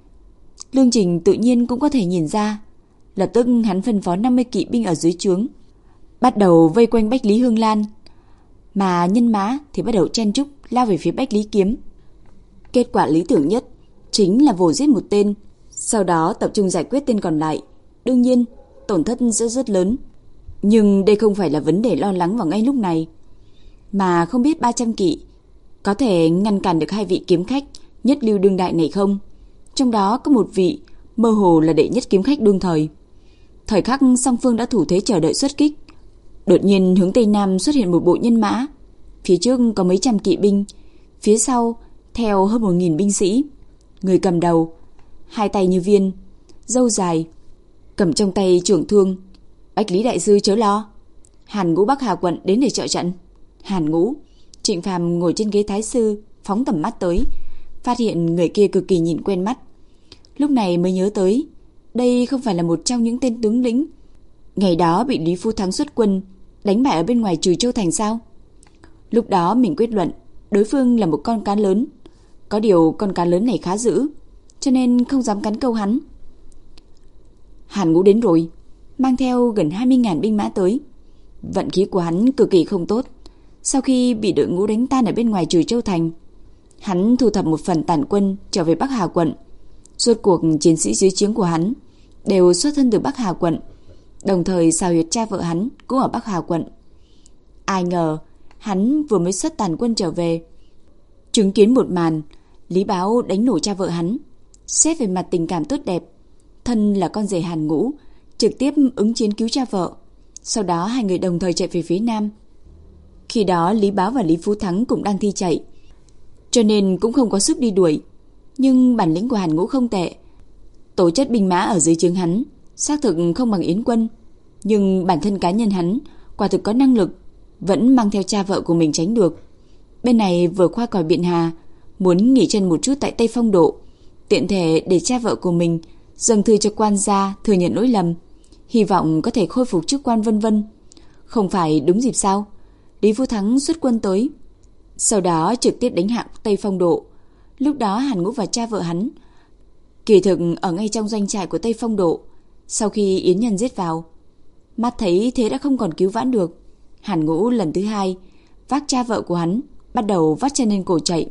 Lương Trình tự nhiên cũng có thể nhìn ra. Lập tức hắn phân phó năm mươi kỵ binh ở dưới trướng, bắt đầu vây quanh Bách Lý Hương Lan, mà nhân mã thì bắt đầu chen chúc lao về phía Bách Lý Kiếm. Kết quả lý tưởng nhất chính là vồ giết một tên, sau đó tập trung giải quyết tên còn lại. Đương nhiên, tổn thất sẽ rất lớn, nhưng đây không phải là vấn đề lo lắng vào ngay lúc này. Mà không biết ba trăm kỵ có thể ngăn cản được hai vị kiếm khách nhất lưu đương đại này không? Trong đó có một vị mơ hồ là đệ nhất kiếm khách đương thời. Thời khắc song phương đã thủ thế chờ đợi xuất kích, đột nhiên hướng tây nam xuất hiện một bộ nhân mã. Phía trước có mấy trăm kỵ binh, phía sau theo hơn một nghìn binh sĩ. Người cầm đầu, hai tay như viên, râu dài, cầm trong tay trường thương. Bách Lý đại sư chớ lo, Hàn Ngũ Bắc Hà quận đến để trợ trận. Hàn Ngũ. Trịnh Phàm ngồi trên ghế thái sư, phóng tầm mắt tới, phát hiện người kia cực kỳ nhìn quen mắt. Lúc này mới nhớ tới, đây không phải là một trong những tên tướng lĩnh ngày đó bị Lý Phu Thắng xuất quân đánh bại ở bên ngoài Trừ Châu thành sao? Lúc đó mình quyết luận đối phương là một con cá lớn, có điều con cá lớn này khá dữ, cho nên không dám cắn câu hắn. Hàn Ngũ đến rồi, mang theo gần hai mươi nghìn binh mã tới. Vận khí của hắn cực kỳ không tốt. Sau khi bị đội ngũ đánh tan ở bên ngoài Trừ Châu thành, hắn thu thập một phần tàn quân trở về Bắc Hà quận. Rốt cuộc chiến sĩ dưới trướng của hắn đều xuất thân từ Bắc Hà quận, đồng thời xào huyệt cha vợ hắn cũng ở Bắc Hà quận. Ai ngờ hắn vừa mới xuất tàn quân trở về, chứng kiến một màn Lý Báo đánh nổ cha vợ hắn. Xét về mặt tình cảm tốt đẹp, thân là con rể Hàn Ngũ, trực tiếp ứng chiến cứu cha vợ. Sau đó hai người đồng thời chạy về phía nam. Khi đó Lý Báo và Lý Phú Thắng cũng đang thi chạy, cho nên cũng không có sức đi đuổi. Nhưng bản lĩnh của Hàn Ngũ không tệ, tố chất binh mã ở dưới trướng hắn xác thực không bằng Yến quân, nhưng bản thân cá nhân hắn quả thực có năng lực, vẫn mang theo cha vợ của mình tránh được. Bên này vừa qua còi Biện Hà, muốn nghỉ chân một chút tại Tây Phong Độ, tiện thể để cha vợ của mình dâng thư cho quan gia thừa nhận lỗi lầm, hy vọng có thể khôi phục chức quan vân vân. Không phải đúng dịp sao? Lý Phú Thắng xuất quân tới, sau đó trực tiếp đánh hạ Tây Phong Độ. Lúc đó Hàn Ngũ và cha vợ hắn kỳ thực ở ngay trong doanh trại của Tây Phong Độ. Sau khi Yến Nhân giết vào, mắt thấy thế đã không còn cứu vãn được, Hàn Ngũ lần thứ hai vác cha vợ của hắn bắt đầu vắt chân lên cổ chạy.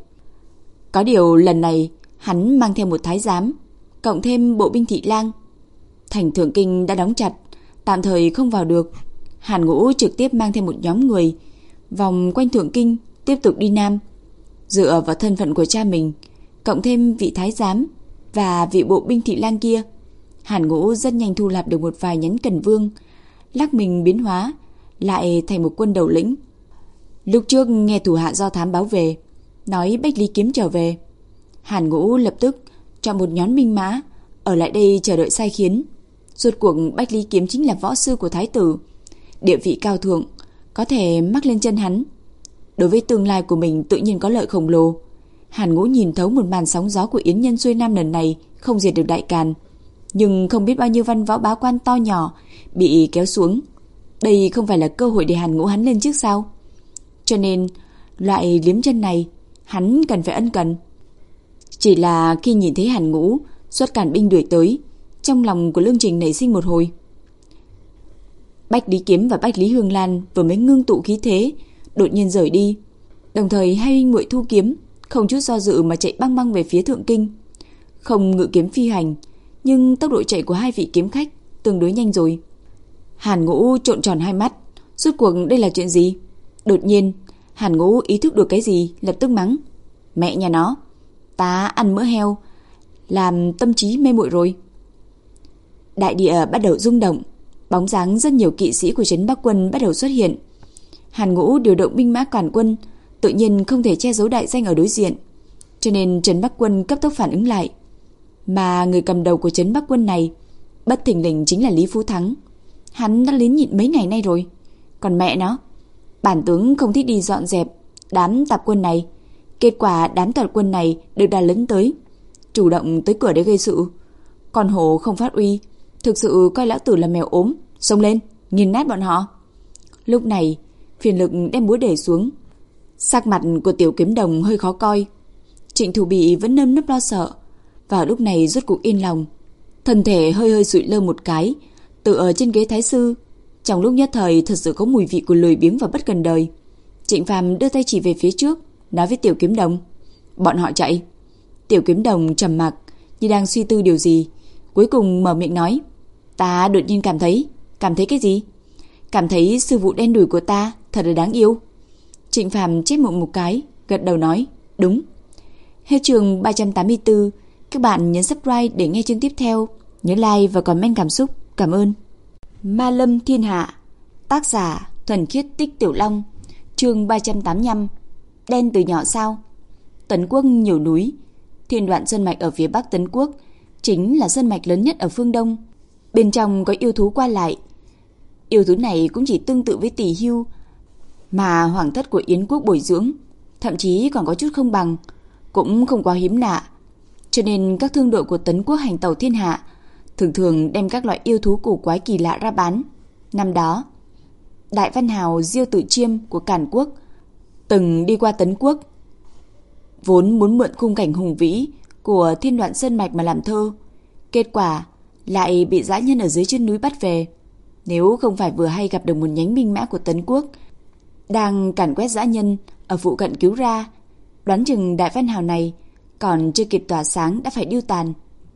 Có điều lần này hắn mang theo một thái giám, cộng thêm bộ binh thị lang. Thành Thượng Kinh đã đóng chặt, tạm thời không vào được. Hàn Ngũ trực tiếp mang theo một nhóm người vòng quanh Thượng Kinh tiếp tục đi nam. Dựa vào thân phận của cha mình, cộng thêm vị thái giám và vị bộ binh thị lang kia, Hàn Ngũ rất nhanh thu nạp được một vài nhánh cần vương, lắc mình biến hóa lại thành một quân đầu lĩnh. Lúc trước nghe thủ hạ do thám báo về, nói Bách Lý Kiếm trở về, Hàn Ngũ lập tức chọn một nhóm binh mã ở lại đây chờ đợi sai khiến. Rốt cuộc Bách Lý Kiếm chính là võ sư của thái tử, địa vị cao thượng, có thể mắc lên chân hắn. Đối với tương lai của mình tự nhiên có lợi khổng lồ. Hàn Ngũ nhìn thấu một màn sóng gió của Yến Nhân xuôi nam lần này không diệt được Đại Càn, nhưng không biết bao nhiêu văn võ bá quan to nhỏ bị kéo xuống. Đây không phải là cơ hội để Hàn Ngũ hắn lên trước sao? Cho nên loại liếm chân này hắn cần phải ân cần. Chỉ là khi nhìn thấy Hàn Ngũ xuất cản binh đuổi tới, trong lòng của Lương Trình nảy sinh một hồi. Bách Lý Kiếm và Bách Lý Hương Lan vừa mới ngưng tụ khí thế, đột nhiên rời đi. Đồng thời hai huynh muội Thu Kiếm không chút do dự mà chạy băng băng về phía Thượng Kinh. Không ngự kiếm phi hành, nhưng tốc độ chạy của hai vị kiếm khách tương đối nhanh rồi. Hàn Ngũ trộn tròn hai mắt, rốt cuộc đây là chuyện gì? Đột nhiên, Hàn Ngũ ý thức được cái gì, lập tức mắng: "Mẹ nhà nó, ta ăn mỡ heo, làm tâm trí mê muội rồi." Đại địa bắt đầu rung động, bóng dáng rất nhiều kỵ sĩ của trấn Bắc quân bắt đầu xuất hiện. Hàn Ngũ điều động binh mã càn quân, tự nhiên không thể che giấu đại danh ở đối diện, cho nên trấn Bắc quân cấp tốc phản ứng lại. Mà người cầm đầu của trấn Bắc quân này, bất thình lình chính là Lý Phú Thắng. Hắn đã lín nhịn mấy ngày nay rồi. Còn mẹ nó, bản tướng không thích đi dọn dẹp đám tạp quân này. Kết quả đám tạp quân này được đà lấn tới, chủ động tới cửa để gây sự. Con hổ không phát uy, thực sự coi lão tử là mèo ốm. Xông lên, nghiền nát bọn họ. Lúc này, Phiền Lực đem búa để xuống. Sắc mặt của Tiểu Kiếm Đồng hơi khó coi. Trịnh Thủ Bị vẫn nơm nớp lo sợ, và lúc này rốt cuộc yên lòng, thân thể hơi hơi sụi lơ một cái, tựa ở trên ghế thái sư. Trong lúc nhất thời thật sự có mùi vị của lười biếng và bất cần đời. Trịnh Phàm đưa tay chỉ về phía trước, nói với Tiểu Kiếm Đồng: "Bọn họ chạy." Tiểu Kiếm Đồng trầm mặc, như đang suy tư điều gì, cuối cùng mở miệng nói: "Ta đột nhiên cảm thấy." "Cảm thấy cái gì?" "Cảm thấy sư phụ đen đủi của ta thật là đáng yêu." Trịnh Phàm chép miệng một cái, gật đầu nói: "Đúng." Hết chương ba trăm tám mươi tư. Các bạn nhấn subscribe để nghe chương tiếp theo. Nhớ like và comment cảm xúc. Cảm ơn. Ma Lâm Thiên Hạ. Tác giả Thuần Khiết Tích Tiểu Long. Chương ba trăm tám mươi lăm. Đen từ nhỏ sao? Tấn Quốc nhiều núi. Thiên Đoạn sơn mạch ở phía bắc Tấn Quốc chính là sơn mạch lớn nhất ở phương Đông. Bên trong có yêu thú qua lại. Yêu thú này cũng chỉ tương tự với Tỷ Hưu mà hoàng thất của Yến quốc bồi dưỡng, thậm chí còn có chút không bằng, cũng không quá hiếm lạ. Cho nên các thương đội của Tấn Quốc hành tẩu thiên hạ thường thường đem các loại yêu thú cổ quái kỳ lạ ra bán. Năm đó, đại văn hào Diêu Tự Chiêm của Càn Quốc từng đi qua Tấn Quốc, vốn muốn mượn khung cảnh hùng vĩ của Thiên Đoạn sơn mạch mà làm thơ, kết quả lại bị dã nhân ở dưới chân núi bắt về. Nếu không phải vừa hay gặp được một nhánh binh mã của Tấn Quốc đang càn quét dã nhân ở phụ cận cứu ra, đoán chừng đại văn hào này còn chưa kịp tỏa sáng đã phải điêu tàn.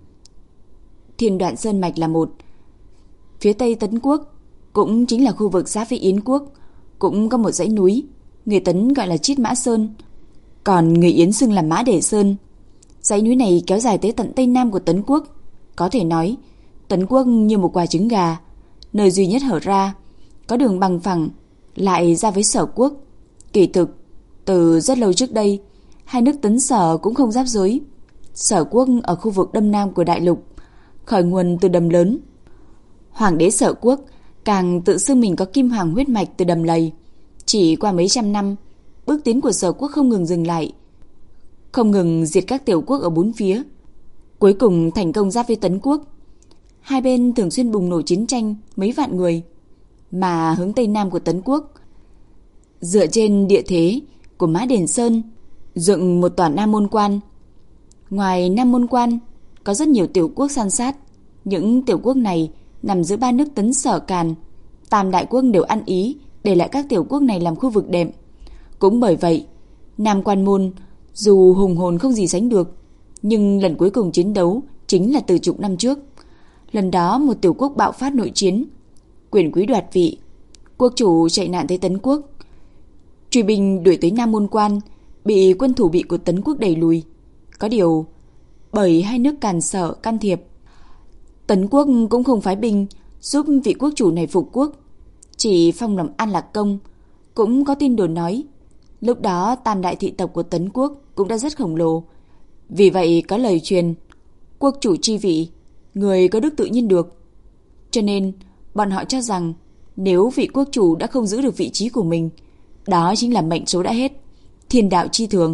Thiên Đoạn sơn mạch là một. Phía tây Tấn Quốc cũng chính là khu vực giáp với Yến quốc, cũng có một dãy núi, người Tấn gọi là Chiết Mã Sơn, còn người Yến xưng là Mã Để Sơn. Dãy núi này kéo dài tới tận tây nam của Tấn Quốc. Có thể nói, Tấn Quốc như một quả trứng gà, nơi duy nhất hở ra, có đường bằng phẳng lại ra với Sở Quốc. Kỳ thực, từ rất lâu trước đây, hai nước Tấn Sở cũng không giáp giới. Sở Quốc ở khu vực đông nam của đại lục, khởi nguồn từ đầm lớn. Hoàng đế Sở Quốc càng tự xưng mình có kim hoàng huyết mạch từ đầm lầy. Chỉ qua mấy trăm năm, bước tiến của Sở Quốc không ngừng dừng lại, không ngừng diệt các tiểu quốc ở bốn phía, cuối cùng thành công giáp với Tấn Quốc. Hai bên thường xuyên bùng nổ chiến tranh mấy vạn người. Mà hướng tây nam của Tấn Quốc, dựa trên địa thế của Mã Đền Sơn, dựng một tòa Nam Môn Quan. Ngoài Nam Môn Quan có rất nhiều tiểu quốc san sát. Những tiểu quốc này nằm giữa ba nước Tấn Sở Càn. Tam đại quốc đều ăn ý để lại các tiểu quốc này làm khu vực đệm. Cũng bởi vậy, Nam Quan Môn dù hùng hồn không gì sánh được, nhưng lần cuối cùng chiến đấu chính là từ chục năm trước. Lần đó một tiểu quốc bạo phát nội chiến, quyền quý đoạt vị, quốc chủ chạy nạn tới Tấn Quốc, truy binh đuổi tới Nam Môn Quan, bị quân thủ bị của Tấn Quốc đẩy lùi. Có điều bởi hai nước Càn Sở can thiệp, Tấn Quốc cũng không phái binh giúp vị quốc chủ này phục quốc, chỉ phong làm An Lạc Công. Cũng có tin đồn nói lúc đó tam đại thị tộc của Tấn Quốc cũng đã rất khổng lồ, vì vậy có lời truyền quốc chủ chi vị, người có đức tự nhiên được. Cho nên bọn họ cho rằng nếu vị quốc chủ đã không giữ được vị trí của mình, đó chính là mệnh số đã hết, thiên đạo chi thường.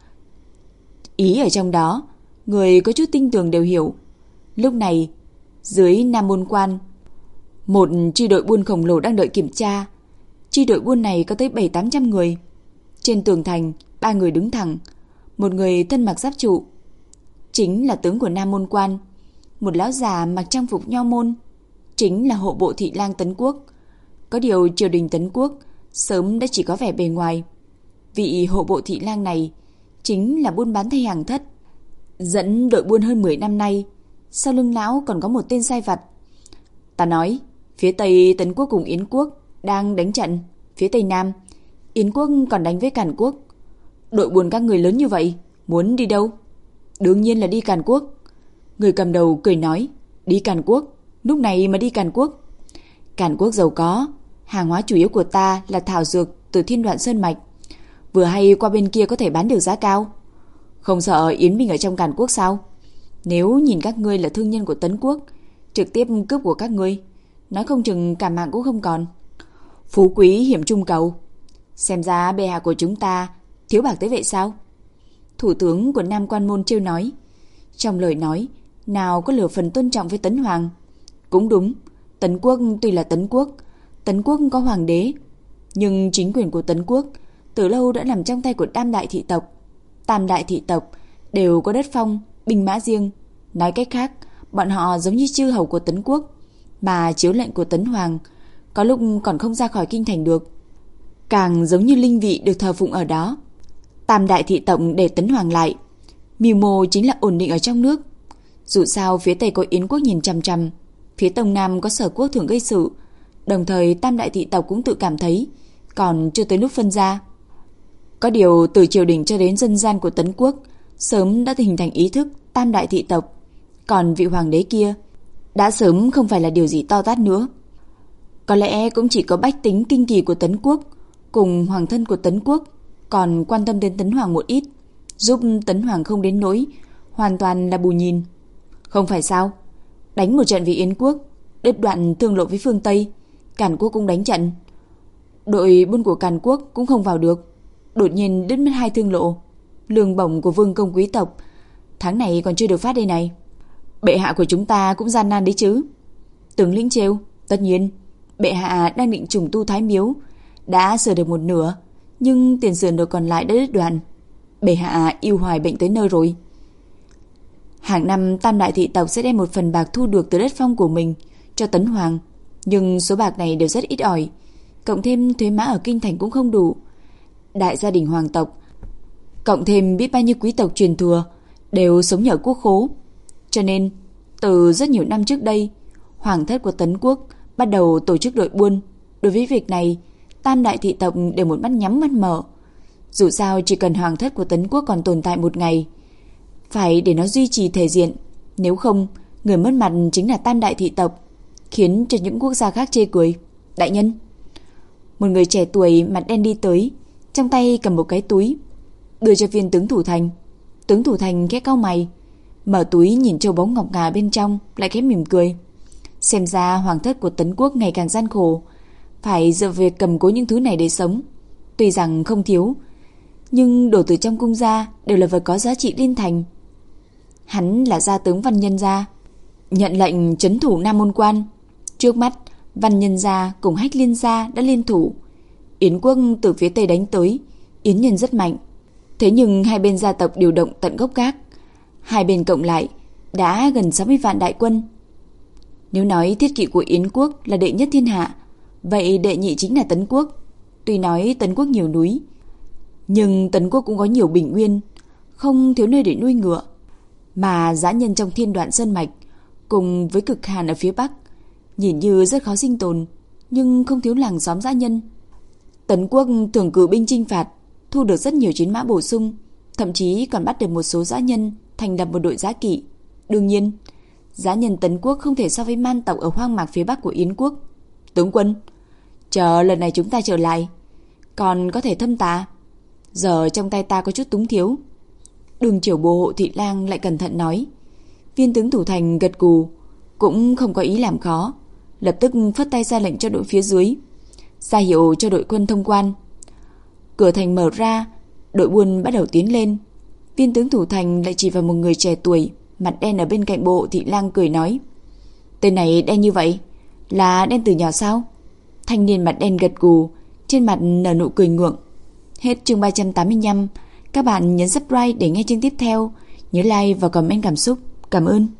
Ý ở trong đó, người có chút tinh tường đều hiểu. Lúc này, dưới Nam Môn Quan, một chi đội buôn khổng lồ đang đợi kiểm tra. Chi đội buôn này có tới bảy tám trăm người. Trên tường thành, ba người đứng thẳng, một người thân mặc giáp trụ, chính là tướng của Nam Môn Quan. Một lão già mặc trang phục nho môn, chính là hộ bộ thị lang Tấn Quốc. Có điều triều đình Tấn Quốc sớm đã chỉ có vẻ bề ngoài. Vị hộ bộ thị lang này chính là buôn bán thay hàng thất, dẫn đội buôn hơn mười năm nay, sau lưng lão còn có một tên sai vặt. Ta nói, phía Tây Tấn quốc cùng Yến quốc đang đánh trận, phía Tây Nam Yến quốc còn đánh với Càn quốc. Đội buôn các người lớn như vậy, muốn đi đâu? Đương nhiên là đi Càn quốc. Người cầm đầu cười nói, đi Càn quốc? Lúc này mà đi Càn quốc? Càn quốc giàu có, hàng hóa chủ yếu của ta là thảo dược từ Thiên Đoạn Sơn mạch, vừa hay qua bên kia có thể bán được giá cao. Không sợ Yến binh ở trong Càn quốc sao? Nếu nhìn các ngươi là thương nhân của Tấn quốc, trực tiếp cướp của các ngươi, nói không chừng cả mạng cũng không còn. Phú quý hiểm trung cầu. Xem ra bệ hạ của chúng ta thiếu bạc tới vậy sao? Thủ tướng của Nam Quan Môn trêu nói. Trong lời nói nào có lửa phần tôn trọng với Tấn Hoàng. Cũng đúng, Tấn quốc tuy là Tấn quốc, Tấn quốc có hoàng đế, nhưng chính quyền của Tấn quốc từ lâu đã nằm trong tay của Tam đại thị tộc. Tam đại thị tộc đều có đất phong, binh mã riêng. Nói cách khác, bọn họ giống như chư hầu của Tấn quốc, mà chiếu lệnh của Tấn Hoàng có lúc còn không ra khỏi kinh thành được, càng giống như linh vị được thờ phụng ở đó. Tam đại thị tộc để Tấn Hoàng lại, mưu mô chính là ổn định ở trong nước. Dù sao phía Tây có Yến quốc nhìn chằm chằm, phía Đông Nam có Sở quốc thường gây sự, đồng thời Tam đại thị tộc cũng tự cảm thấy còn chưa tới lúc phân ra. Có điều từ triều đình cho đến dân gian của Tấn quốc sớm đã hình thành ý thức Tam đại thị tộc, còn vị hoàng đế kia đã sớm không phải là điều gì to tát nữa. Có lẽ cũng chỉ có bách tính kinh kỳ của Tấn quốc cùng hoàng thân của Tấn quốc còn quan tâm đến Tấn Hoàng một ít, giúp Tấn Hoàng không đến nỗi hoàn toàn là bù nhìn. Không phải sao? Đánh một trận với Yến quốc, đứt đoạn thương lộ với phương Tây, Càn quốc cũng đánh trận. Đội buôn của Càn quốc cũng không vào được, đột nhiên đứt mất hai thương lộ. Lương bổng của vương công quý tộc tháng này còn chưa được phát đây này. Bệ hạ của chúng ta cũng gian nan đấy chứ. Tướng lĩnh trêu, tất nhiên, bệ hạ đang định trùng tu Thái Miếu, đã sửa được một nửa, nhưng tiền sửa nửa còn lại đã đứt đoạn. Bệ hạ yêu hoài bệnh tới nơi rồi. Hàng năm Tam đại thị tộc sẽ đem một phần bạc thu được từ đất phong của mình cho Tấn Hoàng, nhưng số bạc này đều rất ít ỏi, cộng thêm thuế má ở kinh thành cũng không đủ. Đại gia đình hoàng tộc, cộng thêm biết bao nhiêu quý tộc truyền thừa đều sống nhờ quốc khố, cho nên từ rất nhiều năm trước đây, hoàng thất của Tấn quốc bắt đầu tổ chức đội buôn. Đối với việc này, Tam đại thị tộc đều một mắt nhắm mắt mở. Dù sao chỉ cần hoàng thất của Tấn quốc còn tồn tại một ngày, phải để nó duy trì thể diện, nếu không người mất mặt chính là Tam đại thị tộc, khiến cho những quốc gia khác chê cười. Đại nhân, một người trẻ tuổi mặt đen đi tới, trong tay cầm một cái túi, đưa cho viên tướng thủ thành. Tướng thủ thành khẽ cau mày, mở túi nhìn châu báu ngọc ngà bên trong, lại khẽ mỉm cười. Xem ra hoàng thất của Tấn quốc ngày càng gian khổ, phải dựa việc cầm cố những thứ này để sống. Tuy rằng không thiếu, nhưng đổ từ trong cung ra đều là vật có giá trị liên thành. Hắn là gia tướng Văn Nhân gia, nhận lệnh trấn thủ Nam Môn Quan. Trước mắt, Văn Nhân gia cùng Hách Liên gia đã liên thủ. Yến quốc từ phía Tây đánh tới, Yến nhân rất mạnh. Thế nhưng hai bên gia tộc điều động tận gốc gác, hai bên cộng lại đã gần sáu mươi vạn đại quân. Nếu nói thiết kỵ của Yến quốc là đệ nhất thiên hạ, vậy đệ nhị chính là Tấn quốc. Tuy nói Tấn quốc nhiều núi, nhưng Tấn quốc cũng có nhiều bình nguyên, không thiếu nơi để nuôi ngựa. Mà dã nhân trong Thiên Đoạn Sơn mạch cùng với cực hàn ở phía bắc nhìn như rất khó sinh tồn, nhưng không thiếu làng xóm dã nhân. Tấn quốc thường cử binh chinh phạt, thu được rất nhiều chiến mã bổ sung, thậm chí còn bắt được một số dã nhân thành lập một đội dã kỵ. Đương nhiên, dã nhân Tấn quốc không thể so với man tộc ở hoang mạc phía bắc của Yến quốc. Tướng quân, chờ lần này chúng ta trở lại, còn có thể thâm tá. Giờ trong tay ta có chút túng thiếu. Đường Chiểu Bộ Hộ Thị Lang lại cẩn thận nói. Viên tướng thủ thành gật gù, cũng không có ý làm khó, lập tức phất tay ra lệnh cho đội phía dưới, ra hiệu cho đội quân thông quan. Cửa thành mở ra, đội buôn bắt đầu tiến lên. Viên tướng thủ thành lại chỉ vào một người trẻ tuổi, mặt đen ở bên cạnh Bộ Hộ Thị Lang cười nói. Tên này đen như vậy, là đen từ nhỏ sao? Thanh niên mặt đen gật gù, trên mặt nở nụ cười ngượng. Hết chương ba trăm tám mươi lăm. Các bạn nhấn subscribe để nghe chương tiếp theo. Nhớ like và comment cảm xúc. Cảm ơn.